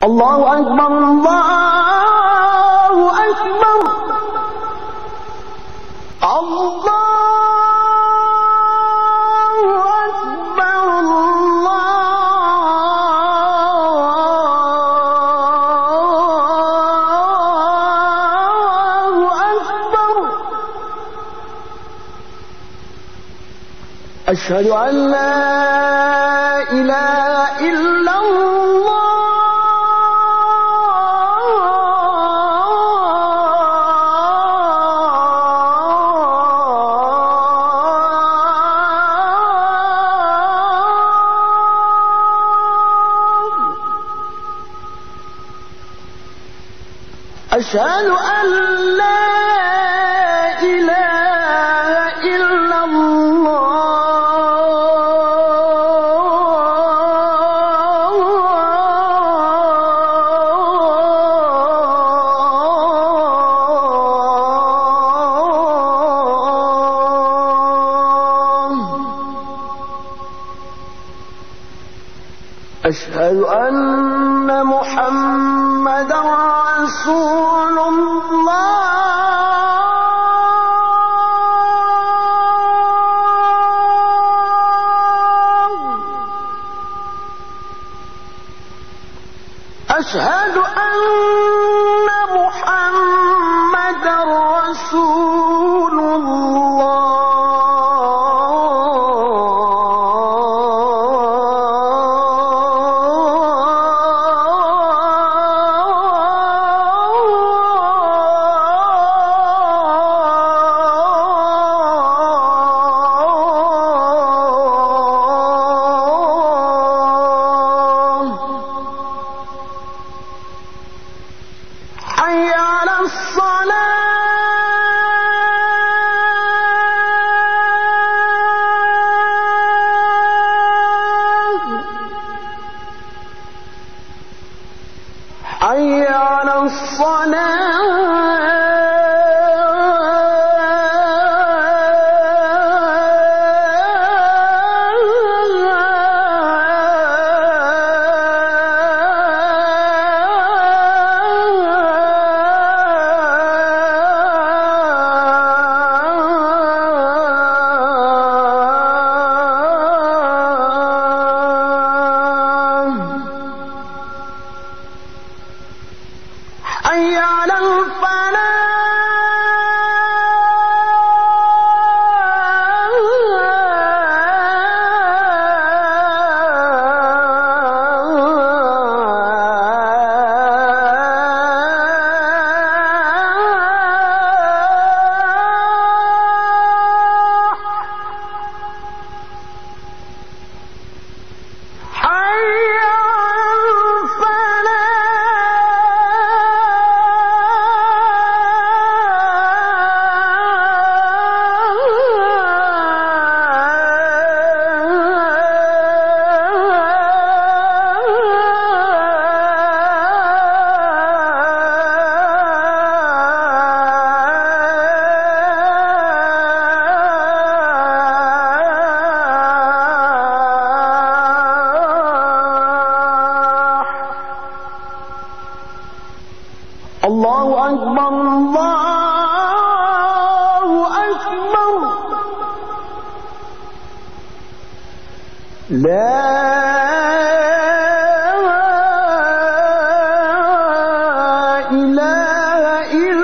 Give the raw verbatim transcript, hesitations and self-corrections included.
الله أكبر الله أكبر الله أكبر الله أكبر أشهد أن لا إله إلا الله أشهد أن لا إله إلا الله أشهد أن محمدا رسول الله أشهد أن محمدا رسول حي على الصلاة حي على حي على الله أكبر الله أكبر لا إله إلا